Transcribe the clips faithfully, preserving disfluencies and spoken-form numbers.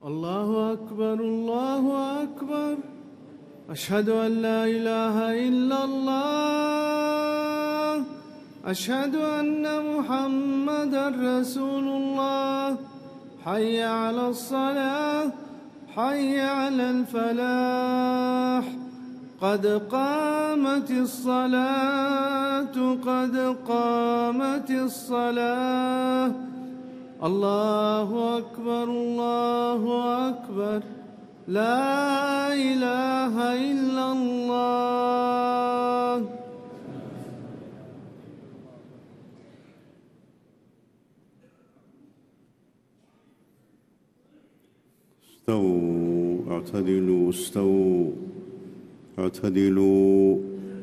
الله أكبر الله أكبر. أشهد أن لا إله إلا الله. أشهد أن محمدًا رسول الله. حي على الصلاة حي على الفلاح. قد قامت الصلاة قد قامت الصلاة. الله أكبر الله أكبر. لا إله إلا الله. استووا اعتدلوا استووا اعتدلوا.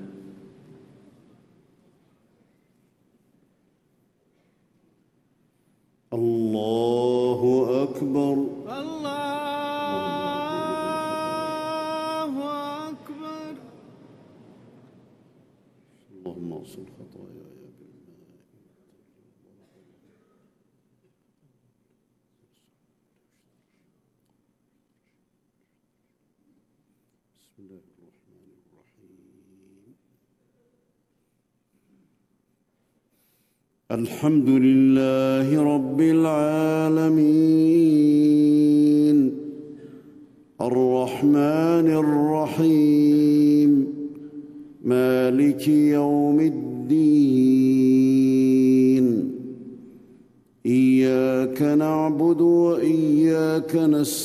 الله أكبر الله أكبر. اللهم اغسل خطاياي بالماء. بسم الله الرحمن الرحيم. الحمد لله رب العالمين الرحمن الرحيم مالك يوم الدين. إياك نعبد وإياك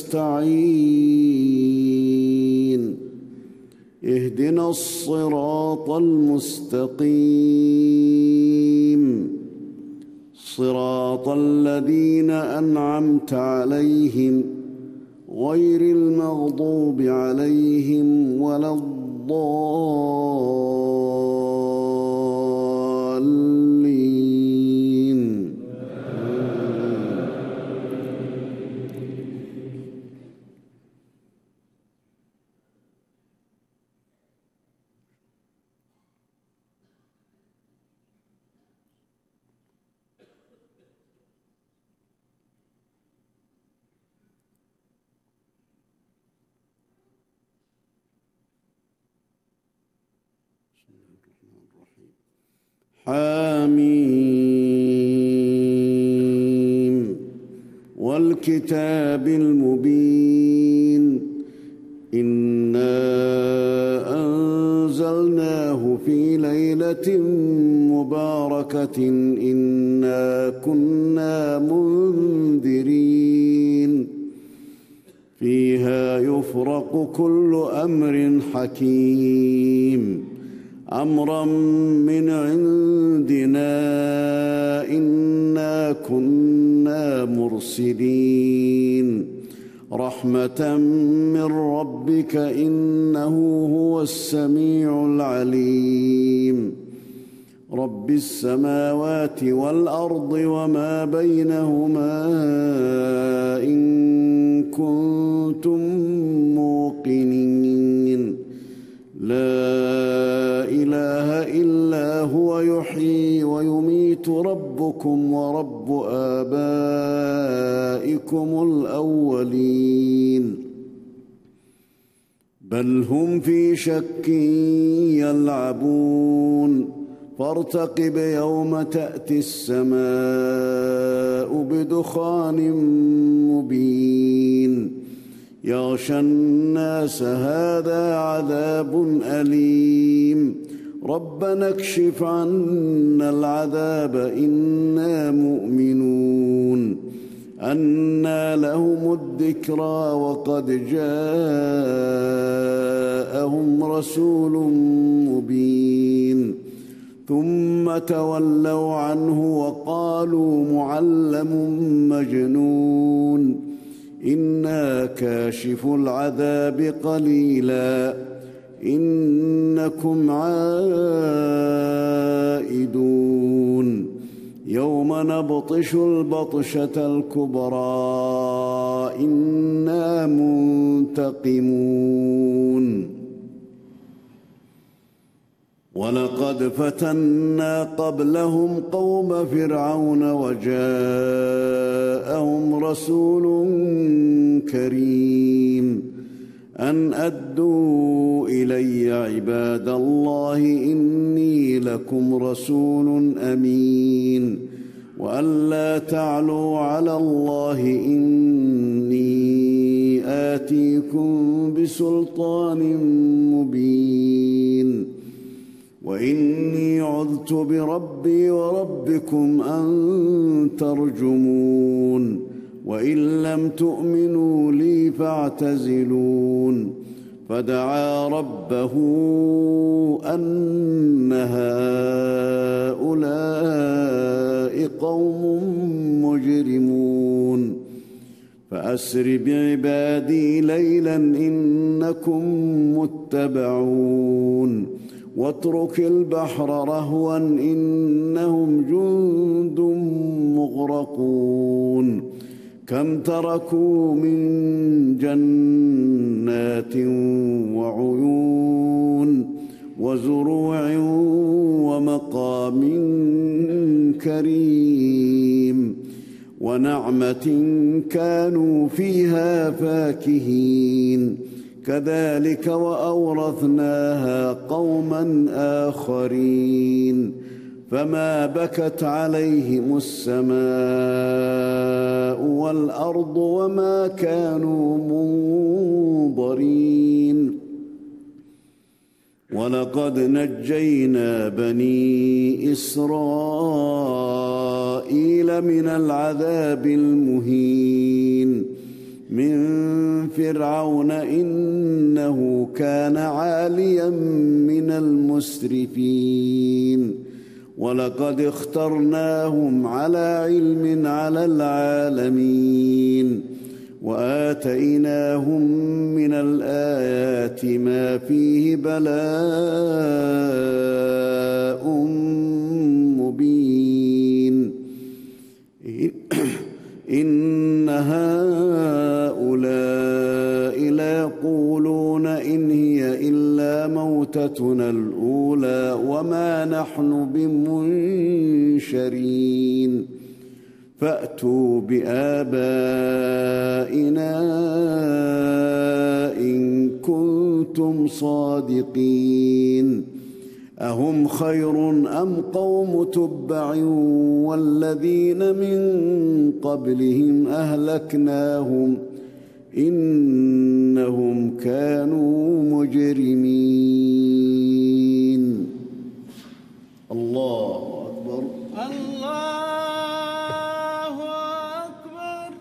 نستعين. اهدنا الصراط المستقيم صراط الذين أنعمت عليهم غير المغضوب عليهم ولا الضالين. حاميم والكتاب المبين. إنا أنزلناه في ليلة مباركة إنا كنا منذرين. فيها يفرق كل أمر حكيم أمرا من عندنا إنا كنا مرسلين. رحمة من ربك إنه هو السميع العليم. رب السماوات والأرض وما بينهما إن كنتم موقنين. لا إله إلا هو يحيي ويميت ربكم ورب آبائكم الأولين. بل هم في شك يلعبون. فارتقب يوم تأتي السماء بدخان مبين يغشى الناس هذا عذاب أليم. ربنا اكشف عنا العذاب إنا مؤمنون. أنى لهم الذكرى وقد جاءهم رسول مبين. ثم تولوا عنه وقالوا معلم مجنون. إنا كاشف العذاب قليلا إنكم عائدون. يوم نبطش البطشة الكبرى إنا منتقمون. ولقد فتنا قبلهم قوم فرعون وجاءهم رسول كريم أن أدوا إلي عباد الله إني لكم رسول أمين وأن لا تعلوا على الله إني آتيكم بسلطان مبين وإني عذت بربي وربكم أن ترجمون وإن لم تؤمنوا لي فاعتزلون فدعا ربه أن هؤلاء قوم مجرمون فأسر بعبادي ليلا إنكم متبعون واترك البحر رهوا إنهم جند مغرقون كم تركوا من جنات وعيون وزروع ومقام كريم ونعمة كانوا فيها فاكهين كذلك وأورثناها قوما آخرين فما بكت عليهم السماء والأرض وما كانوا منظرين ولقد نجينا بني إسرائيل من العذاب المهين من فرعون إنه كان عاليا من المسرفين ولقد اخترناهم على علم على العالمين وآتيناهم من الآيات ما فيه بلاء مبين إن هؤلاء ليقولون إن هي إلا موتتنا الأولى وما نحن بمنشرين فأتوا بآبائنا إن كنتم صادقين أهم خير أم قوم تبع والذين من قبلهم أهلكناهم إنهم كانوا مجرمين. الله أكبر. الله أكبر.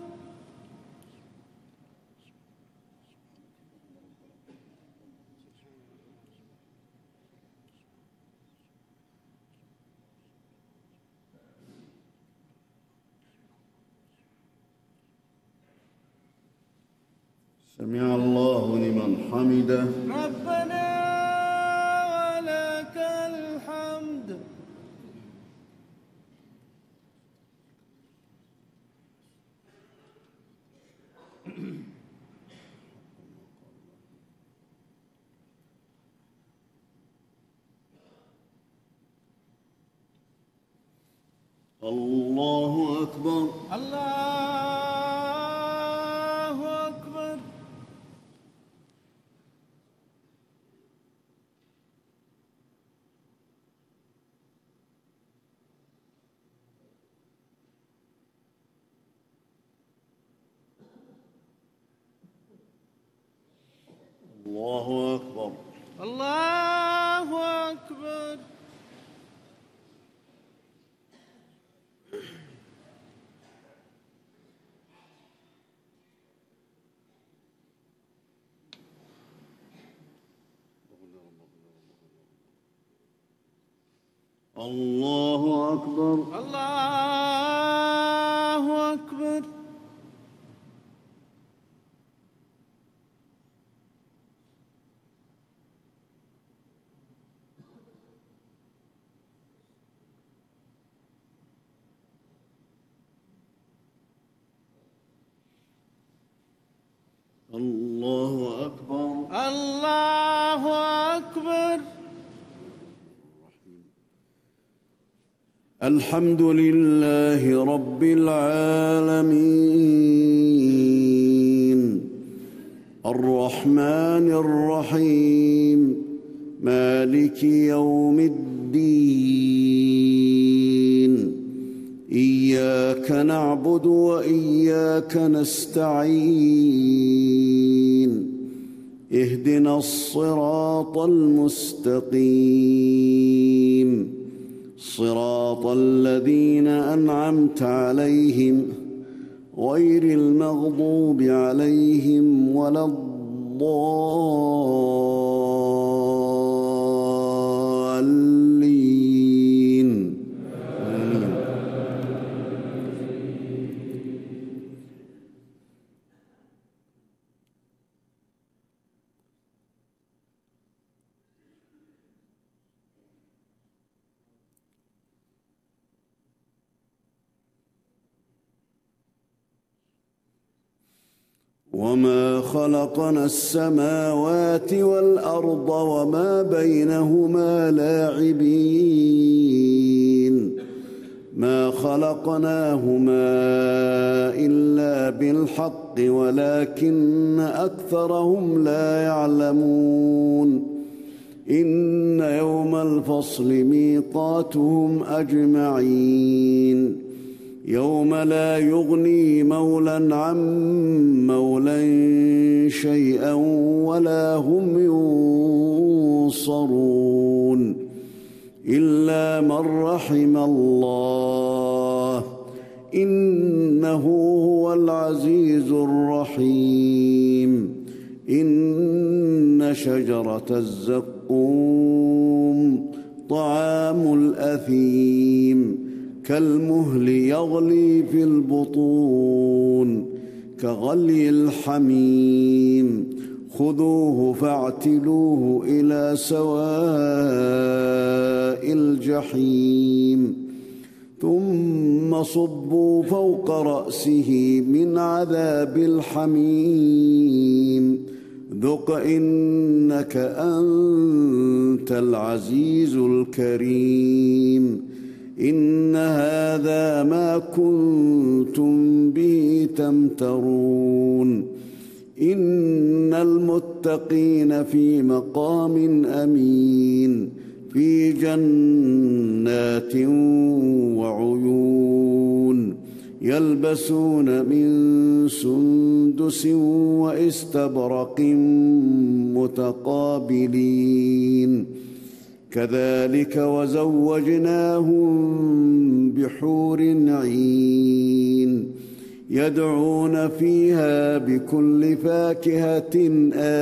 سمع الله لمن حمده. ربنا ولك الحمد. الله أكبر. الله أكبر. الله أكبر. الله أكبر. الله أكبر. الله أكبر. الله أكبر. الله أكبر. الحمد لله رب العالمين الرحمن الرحيم مالك يوم الدين إياك نعبد وإياك نستعين اهدنا الصراط المستقيم صراط الذين أنعمت عليهم غير المغضوب عليهم ولا الضالين آمين. وما خلقنا السماوات والأرض وما بينهما لاعبين ما خلقناهما إلا بالحق ولكن أكثرهم لا يعلمون إن يوم الفصل ميقاتهم أجمعين يوم لا يغني مولى عن مولى شيئا ولا هم ينصرون إلا من رحم الله إنه هو العزيز الرحيم إن شجرة الزقوم طعام الأثيم كالمهل يغلي في البطون كغلي الحميم خذوه فاعتلوه إلى سواء الجحيم ثم صبوا فوق رأسه من عذاب الحميم ذق إنك أنت العزيز الكريم إن هذا ما كنتم به تمترون إن المتقين في مقام أمين في جنات وعيون يلبسون من سندس واستبرق متقابلين كذلك وزوجناهم بحور عين يدعون فيها بكل فاكهة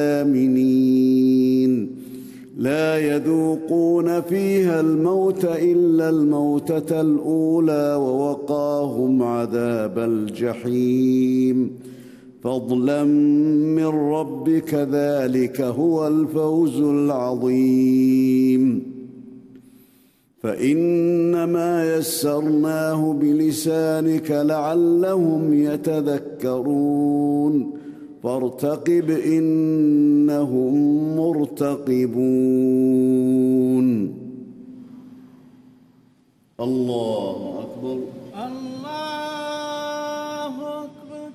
آمنين لا يذوقون فيها الموت إلا الموتة الأولى ووقاهم عذاب الجحيم فضلا من ربك ذلك هو الفوز العظيم فإنما يسرناه بلسانك لعلهم يتذكرون فارتقب إنهم مرتقبون الله أكبر الله أكبر.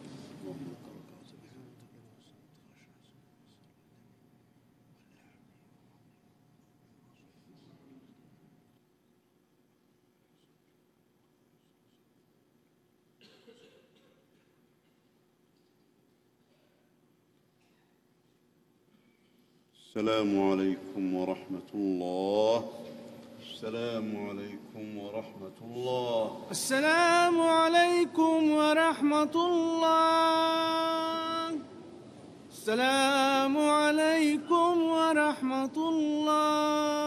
السلام عليكم ورحمة الله. السلام عليكم ورحمة الله. السلام عليكم ورحمة الله. السلام عليكم ورحمة الله.